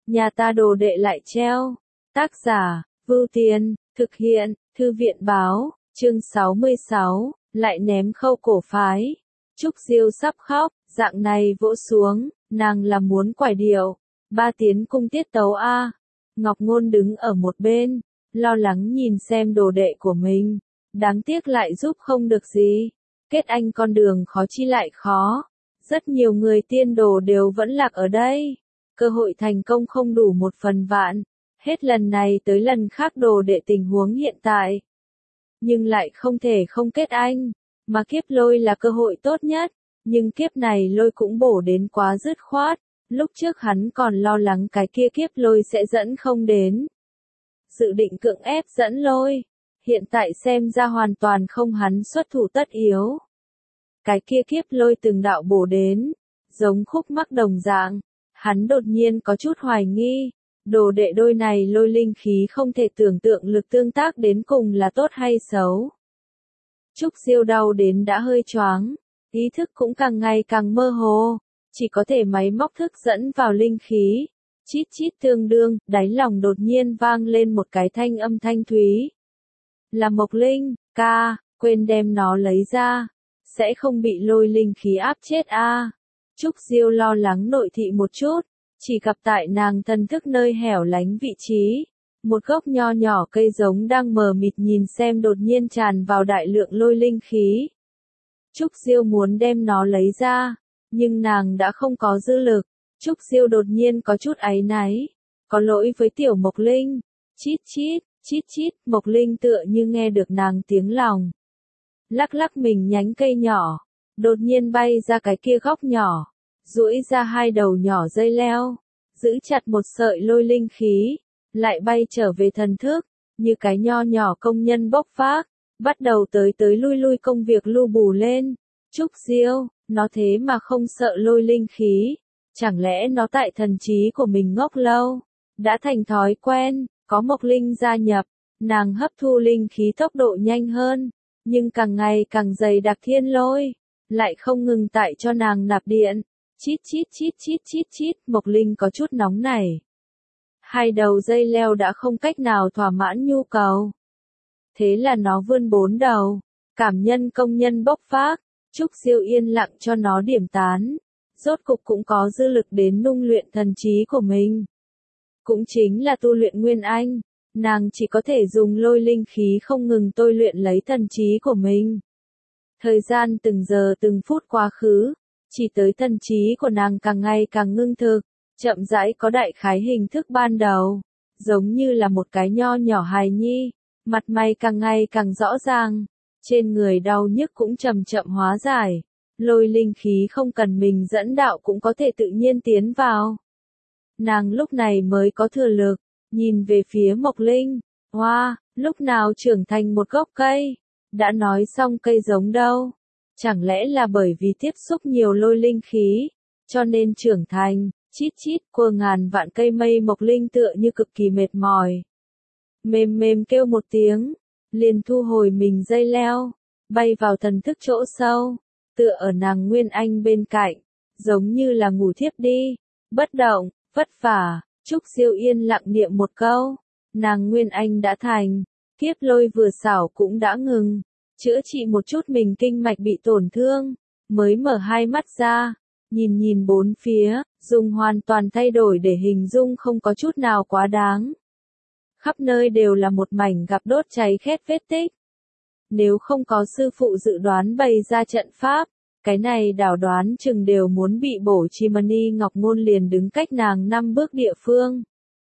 nhà ta đồ đệ lại treo. Tác giả, Vưu Tiên, thực hiện, Thư viện báo, chương 66, lại ném khâu cổ phái. Trúc Diêu sắp khóc, dạng này vỗ xuống, nàng là muốn quải điệu. Ba tiến cung tiết tấu a. Ngọc Ngôn đứng ở một bên, lo lắng nhìn xem đồ đệ của mình. Đáng tiếc lại giúp không được gì. Kết anh con đường khó chi lại khó. Rất nhiều người tiên đồ đều vẫn lạc ở đây. Cơ hội thành công không đủ 1/1000. Hết lần này tới lần khác đồ đệ tình huống hiện tại. Nhưng lại không thể không kết anh. Mà kiếp lôi là cơ hội tốt nhất. Nhưng kiếp này lôi cũng bổ đến quá dứt khoát. Lúc trước hắn còn lo lắng cái kia kiếp lôi sẽ dẫn không đến. Dự định cưỡng ép dẫn lôi. Hiện tại xem ra hoàn toàn không hắn xuất thủ tất yếu. Cái kia kiếp lôi từng đạo bổ đến. Giống khúc mắc đồng dạng. Hắn đột nhiên có chút hoài nghi. Đồ đệ đôi này lôi linh khí không thể tưởng tượng lực tương tác đến cùng là tốt hay xấu. Trúc Diêu đau đến đã hơi choáng. Ý thức cũng càng ngày càng mơ hồ. Chỉ có thể máy móc thức dẫn vào linh khí. Chít chít tương đương, đáy lòng đột nhiên vang lên một cái thanh âm thanh thúy. Là Mộc Linh, ca, quên đem nó lấy ra. Sẽ không bị lôi linh khí áp chết a. Trúc Diêu lo lắng nội thị một chút. Chỉ gặp tại nàng thần thức nơi hẻo lánh vị trí. Một gốc nho nhỏ cây giống đang mờ mịt nhìn xem đột nhiên tràn vào đại lượng lôi linh khí. Trúc Diêu muốn đem nó lấy ra. Nhưng nàng đã không có dư lực. Trúc Diêu đột nhiên có chút áy náy. Có lỗi với tiểu Mộc Linh. Chít chít, chít chít, Mộc Linh tựa như nghe được nàng tiếng lòng. Lắc lắc mình nhánh cây nhỏ. Đột nhiên bay ra cái kia góc nhỏ. Duỗi ra hai đầu nhỏ dây leo. Giữ chặt một sợi lôi linh khí. Lại bay trở về thần thức. Như cái nho nhỏ công nhân bốc vác. Bắt đầu tới lui lui công việc lu bù lên. Trúc Diêu, nó thế mà không sợ lôi linh khí. Chẳng lẽ nó tại thần trí của mình ngốc lâu. Đã thành thói quen, có Mộc Linh gia nhập. Nàng hấp thu linh khí tốc độ nhanh hơn. Nhưng càng ngày càng dày đặc thiên lôi. Lại không ngừng tại cho nàng nạp điện. Chít chít chít chít chít chít, Mộc Linh có chút nóng nảy. Hai đầu dây leo đã không cách nào thỏa mãn nhu cầu. Thế là nó vươn 4 đầu. Cảm nhân công nhân bốc phác. Trúc Diêu yên lặng cho nó điểm tán. Rốt cục cũng có dư lực đến nung luyện thần trí của mình. Cũng chính là tu luyện Nguyên Anh. Nàng chỉ có thể dùng lôi linh khí không ngừng tôi luyện lấy thần trí của mình. Thời gian từng giờ từng phút quá khứ. Chỉ tới thần trí của nàng càng ngày càng ngưng thực. Chậm rãi có đại khái hình thức ban đầu. Giống như là một cái nho nhỏ hài nhi. Mặt mày càng ngày càng rõ ràng. Trên người đau nhức cũng chậm chậm hóa giải. Lôi linh khí không cần mình dẫn đạo cũng có thể tự nhiên tiến vào. Nàng lúc này mới có thừa lực. Nhìn về phía Mộc Linh. Hoa, lúc nào trưởng thành một gốc cây. Đã nói xong cây giống đâu. Chẳng lẽ là bởi vì tiếp xúc nhiều lôi linh khí. Cho nên trưởng thành. Chít chít qua ngàn vạn cây mây Mộc Linh tựa như cực kỳ mệt mỏi. Mềm mềm kêu một tiếng. Liền thu hồi mình dây leo. Bay vào thần thức chỗ sâu. Tựa ở nàng Nguyên Anh bên cạnh. Giống như là ngủ thiếp đi. Bất động, vất vả. Trúc Diêu yên lặng niệm một câu. Nàng Nguyên Anh đã thành. Kiếp lôi vừa xảo cũng đã ngừng. Chữa trị một chút mình kinh mạch bị tổn thương. Mới mở hai mắt ra. Nhìn bốn phía. Dùng hoàn toàn thay đổi để hình dung không có chút nào quá đáng. Khắp nơi đều là một mảnh gặp đốt cháy khét vết tích. Nếu không có sư phụ dự đoán bày ra trận pháp, cái này đảo đoán chừng đều muốn bị bổ Chimani Ngọc Ngôn liền đứng cách nàng 5 bước địa phương.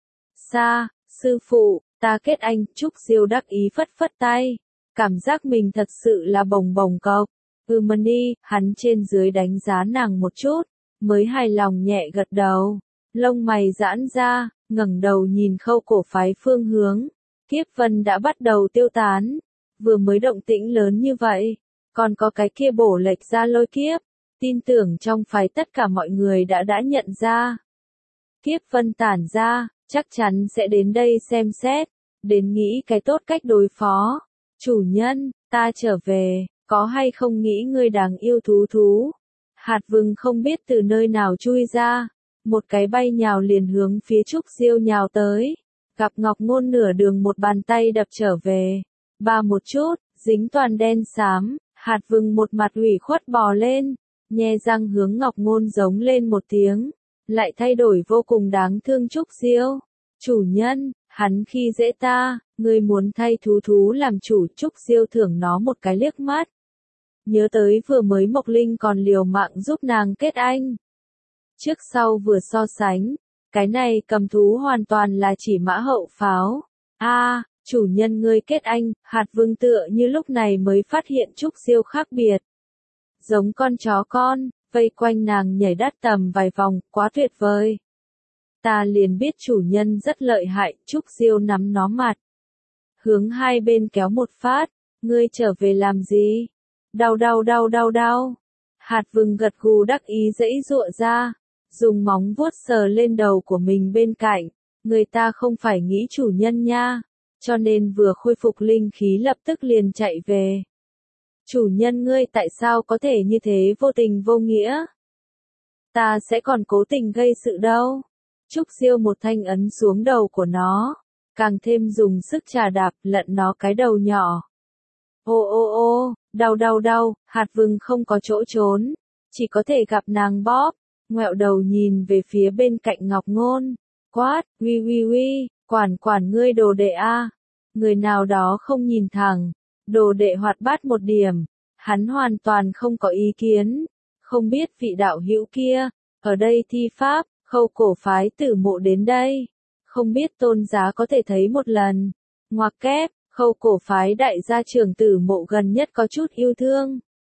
Xa, sư phụ, ta kết anh, Trúc Diêu đắc ý phất phất tay. Cảm giác mình thật sự là bồng bồng cộc. Mani, hắn trên dưới đánh giá nàng một chút, mới hài lòng nhẹ gật đầu. Lông mày giãn ra, ngẩng đầu nhìn khâu cổ phái phương hướng. Kiếp vân đã bắt đầu tiêu tán. Vừa mới động tĩnh lớn như vậy. Còn có cái kia bổ lệch ra lôi kiếp. Tin tưởng trong phái tất cả mọi người đã nhận ra. Kiếp vân tản ra, chắc chắn sẽ đến đây xem xét. Đến nghĩ cái tốt cách đối phó. Chủ nhân, ta trở về, có hay không nghĩ ngươi đáng yêu thú? Hạt vừng không biết từ nơi nào chui ra. một cái bay nhào liền hướng phía Trúc Diêu nhào tới. Gặp Ngọc Ngôn nửa đường một bàn tay đập trở về. Ba một chút, dính toàn đen xám, hạt vừng một mặt ủy khuất bò lên, nhe răng hướng Ngọc Ngôn giống lên một tiếng, lại thay đổi vô cùng đáng thương Trúc Diêu. Chủ nhân, hắn khi dễ ta, ngươi muốn thay thú làm chủ. Trúc Diêu thưởng nó một cái liếc mắt. Nhớ tới vừa mới Mộc Linh còn liều mạng giúp nàng kết anh. Trước sau vừa so sánh, cái này cầm thú hoàn toàn là chỉ mã hậu pháo. Chủ nhân ngươi kết anh, hạt vương tựa như lúc này mới phát hiện Trúc Diêu khác biệt. Giống con chó con, vây quanh nàng nhảy đắt tầm vài vòng, quá tuyệt vời. Ta liền biết chủ nhân rất lợi hại. Trúc Diêu nắm nó mặt. Hướng hai bên kéo một phát, ngươi trở về làm gì? Đau. Hạt vừng gật gù đắc ý giãy giụa ra, dùng móng vuốt sờ lên đầu của mình bên cạnh. Người ta không phải nghĩ chủ nhân nha, cho nên vừa khôi phục linh khí lập tức liền chạy về. Chủ nhân ngươi tại sao có thể như thế vô tình vô nghĩa? Ta sẽ còn cố tình gây sự đâu. Trúc Diêu một thanh ấn xuống đầu của nó, càng thêm dùng sức chà đạp lận nó cái đầu nhỏ. Ô, đau, hạt vừng không có chỗ trốn, chỉ có thể gặp nàng bóp, ngoẹo đầu nhìn về phía bên cạnh Ngọc Ngôn, quát, uy, quản ngươi đồ đệ a. Người nào đó không nhìn thẳng, đồ đệ hoạt bát một điểm, hắn hoàn toàn không có ý kiến, không biết vị đạo hữu kia, ở đây thi pháp, Khâu cổ phái Tử Mộ đến đây, không biết tôn giá có thể thấy một lần. Ngoặc kép, Khâu cổ phái đại gia trưởng Tử Mộ gần nhất có chút yêu thương.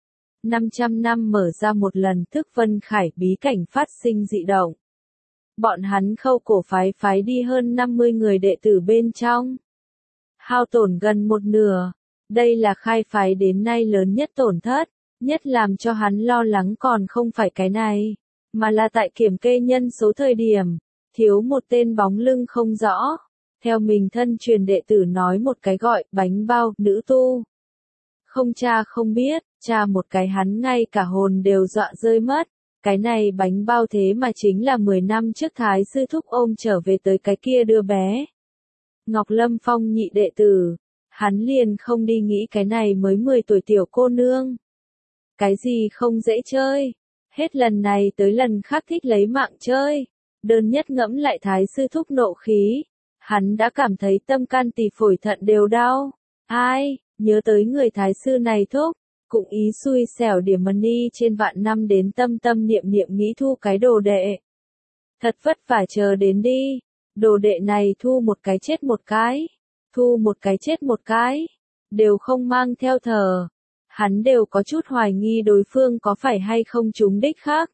500 năm mở ra một lần Thức Vân Khải bí cảnh phát sinh dị động. Bọn hắn Khâu cổ phái đi hơn 50 người đệ tử bên trong. Hao tổn gần một nửa, đây là khai phái đến nay lớn nhất tổn thất, nhất làm cho hắn lo lắng còn không phải cái này, mà là tại kiểm kê nhân số thời điểm, thiếu một tên bóng lưng không rõ. Theo mình thân truyền đệ tử nói một cái gọi bánh bao nữ tu. Không cha không biết, cha một cái hắn ngay cả hồn đều dọa rơi mất. Cái này bánh bao thế mà chính là 10 năm trước Thái sư thúc ôm trở về tới cái kia đứa bé. Ngọc Lâm Phong nhị đệ tử, hắn liền không đi nghĩ cái này mới 10 tuổi tiểu cô nương. Cái gì không dễ chơi, hết lần này tới lần khác thích lấy mạng chơi. Đơn nhất ngẫm lại Thái sư thúc nộ khí, hắn đã cảm thấy tâm can tỳ phổi thận đều đau. Ai, nhớ tới người Thái sư này thúc, cũng ý xui xẻo điểm money trên vạn năm đến tâm niệm nghĩ thu cái đồ đệ. Thật vất vả chờ đến đi, đồ đệ này thu một cái chết một cái, thu một cái chết một cái, đều không mang theo thờ. Hắn đều có chút hoài nghi đối phương có phải hay không trúng đích khác.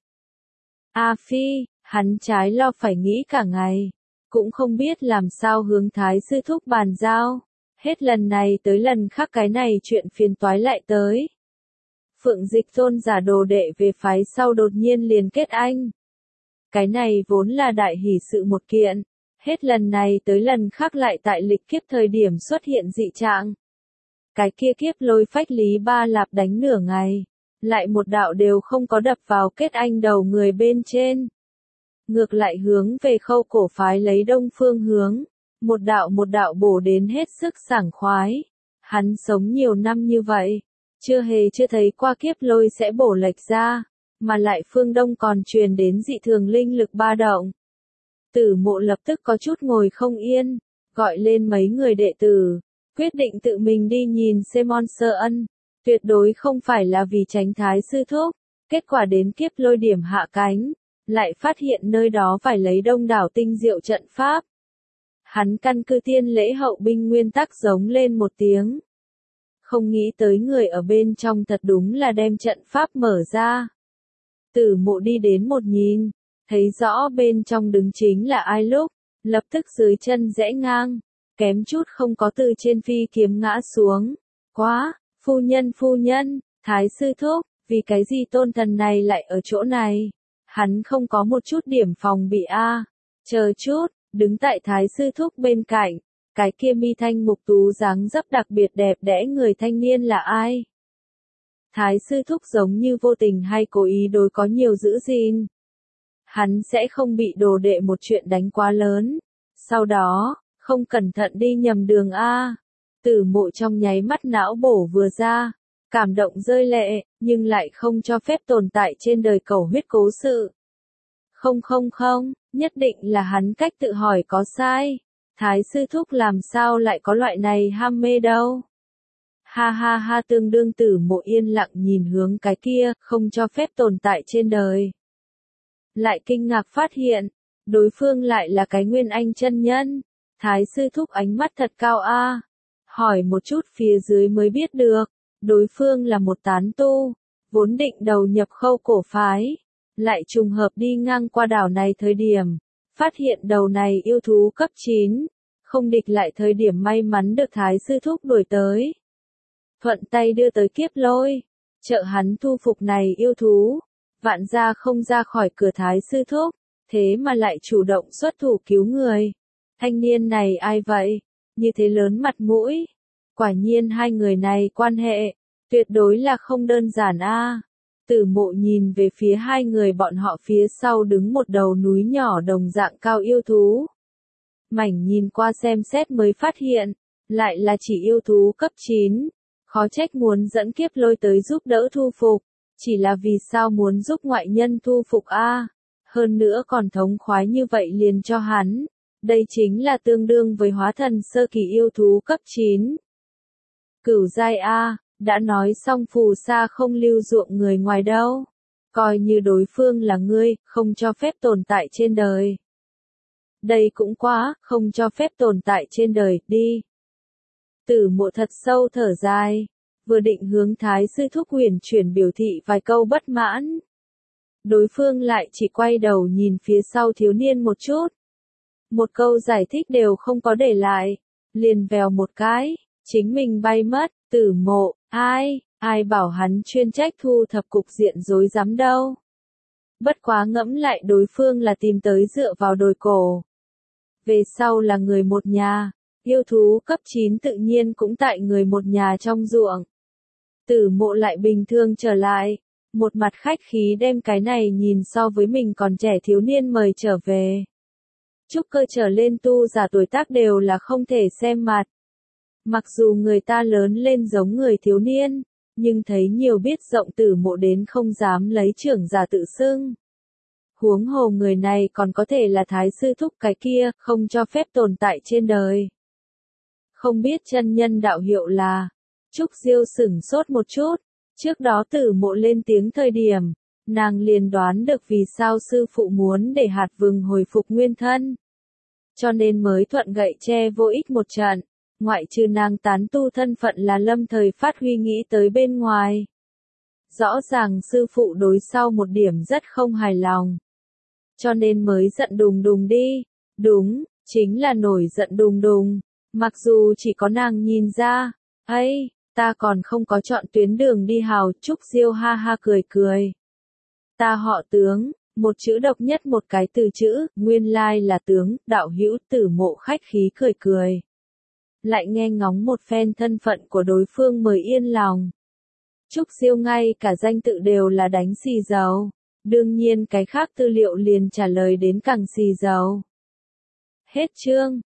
A Phi, hắn trái lo phải nghĩ cả ngày, cũng không biết làm sao hướng Thái sư thúc bàn giao. Hết lần này tới lần khác cái này chuyện phiền toái lại tới. Phượng Dịch Tôn giả đồ đệ về phái sau đột nhiên liền kết anh. Cái này vốn là đại hỷ sự một kiện, hết lần này tới lần khác lại tại lịch kiếp thời điểm xuất hiện dị trạng. Cái kia kiếp lôi phách Lý Ba Lạp đánh nửa ngày, lại một đạo đều không có đập vào kết anh đầu người bên trên. Ngược lại hướng về Khâu cổ phái lấy đông phương hướng, một đạo bổ đến hết sức sảng khoái. Hắn sống nhiều năm như vậy, chưa thấy qua kiếp lôi sẽ bổ lệch ra, mà lại phương đông còn truyền đến dị thường linh lực ba động. Tử Mộ lập tức có chút ngồi không yên, gọi lên mấy người đệ tử, quyết định tự mình đi nhìn Semon Sơ Ân, tuyệt đối không phải là vì tránh Thái sư thúc. Kết quả đến kiếp lôi điểm hạ cánh, lại phát hiện nơi đó phải lấy đông đảo tinh diệu trận pháp. Hắn căn cứ tiên lễ hậu binh nguyên tắc giống lên một tiếng. Không nghĩ tới người ở bên trong thật đúng là đem trận pháp mở ra. Tử Mộ đi đến một nhìn, thấy rõ bên trong đứng chính là ai lúc, lập tức dưới chân rẽ ngang, kém chút không có từ trên phi kiếm ngã xuống. Quá, phu nhân, Thái sư thúc, vì cái gì tôn thần này lại ở chỗ này? Hắn không có một chút điểm phòng bị a. Chờ chút, đứng tại Thái sư thúc bên cạnh, cái kia mi thanh mục tú dáng dấp đặc biệt đẹp đẽ người thanh niên là ai? Thái sư thúc giống như vô tình hay cố ý đối có nhiều giữ gìn. hắn sẽ không bị đồ đệ một chuyện đánh quá lớn. Sau đó, không cẩn thận đi nhầm đường a. Tử Mộ trong nháy mắt não bổ vừa ra, cảm động rơi lệ, nhưng lại không cho phép tồn tại trên đời cầu huyết cố sự. Không, nhất định là hắn cách tự hỏi có sai. Thái sư thúc làm sao lại có loại này ham mê đâu. Ha, tương đương Tử Mộ yên lặng nhìn hướng cái kia, không cho phép tồn tại trên đời. Lại kinh ngạc phát hiện, đối phương lại là cái Nguyên Anh chân nhân. Thái sư thúc ánh mắt thật cao a. Hỏi một chút phía dưới mới biết được, đối phương là một tán tu, vốn định đầu nhập Khâu cổ phái, lại trùng hợp đi ngang qua đảo này thời điểm, phát hiện đầu này yêu thú cấp 9, không địch lại thời điểm may mắn được Thái sư thúc đuổi tới. Thuận tay đưa tới Kiếp Lôi, trợ hắn thu phục này yêu thú, vạn gia không ra khỏi cửa Thái sư thúc, thế mà lại chủ động xuất thủ cứu người. Thanh niên này ai vậy? Như thế lớn mặt mũi. Quả nhiên hai người này quan hệ, tuyệt đối là không đơn giản a. Tử Mộ nhìn về phía hai người bọn họ phía sau đứng một đầu núi nhỏ đồng dạng cao yêu thú. Mảnh nhìn qua xem xét mới phát hiện, lại là chỉ yêu thú cấp 9. Khó trách muốn dẫn Kiếp Lôi tới giúp đỡ thu phục, chỉ là vì sao muốn giúp ngoại nhân thu phục a? Hơn nữa còn thống khoái như vậy liền cho hắn. Đây chính là tương đương với hóa thần sơ kỳ yêu thú cấp 9. Cửu giai a, đã nói xong phù sa không lưu ruộng người ngoài đâu. Coi như đối phương là ngươi, không cho phép tồn tại trên đời. Đây cũng quá, không cho phép tồn tại trên đời, đi. Tử Mộ thật sâu thở dài, vừa định hướng Thái sư thúc huyền chuyển biểu thị vài câu bất mãn. Đối phương lại chỉ quay đầu nhìn phía sau thiếu niên một chút. Một câu giải thích đều không có để lại, liền vèo một cái, chính mình bay mất. Tử Mộ, ai bảo hắn chuyên trách thu thập cục diện rối rắm đâu. Bất quá ngẫm lại đối phương là tìm tới dựa vào đồi cổ. Về sau là người một nhà, yêu thú cấp 9 tự nhiên cũng tại người một nhà trong ruộng. Tử Mộ lại bình thường trở lại, một mặt khách khí đem cái này nhìn so với mình còn trẻ thiếu niên mời trở về. Trúc cơ trở lên tu giả tuổi tác đều là không thể xem mặt. Mặc dù người ta lớn lên giống người thiếu niên, nhưng thấy nhiều biết rộng Tử Mộ đến không dám lấy trưởng giả tự xưng. Huống hồ người này còn có thể là Thái sư thúc cái kia, không cho phép tồn tại trên đời. Không biết chân nhân đạo hiệu là, Trúc Diêu sửng sốt một chút, trước đó Tử Mộ lên tiếng thời điểm, nàng liền đoán được vì sao sư phụ muốn để hạt vừng hồi phục nguyên thân. Cho nên mới thuận gậy tre vô ích một trận, ngoại trừ nàng tán tu thân phận là lâm thời phát huy nghĩ tới bên ngoài. Rõ ràng sư phụ đối sau một điểm rất không hài lòng. Cho nên mới giận đùng đùng đi, đúng, chính là nổi giận đùng đùng, mặc dù chỉ có nàng nhìn ra, ấy, ta còn không có chọn tuyến đường đi hào. Trúc Diêu ha ha cười. Ta họ Tướng, một chữ độc nhất một cái từ chữ, nguyên lai là Tướng, đạo hữu. Tử Mộ khách khí cười. Lại nghe ngóng một phen thân phận của đối phương mới yên lòng. Trúc Diêu ngay cả danh tự đều là đánh xì dầu, đương nhiên cái khác tư liệu liền trả lời đến càng xì dầu. Hết chương.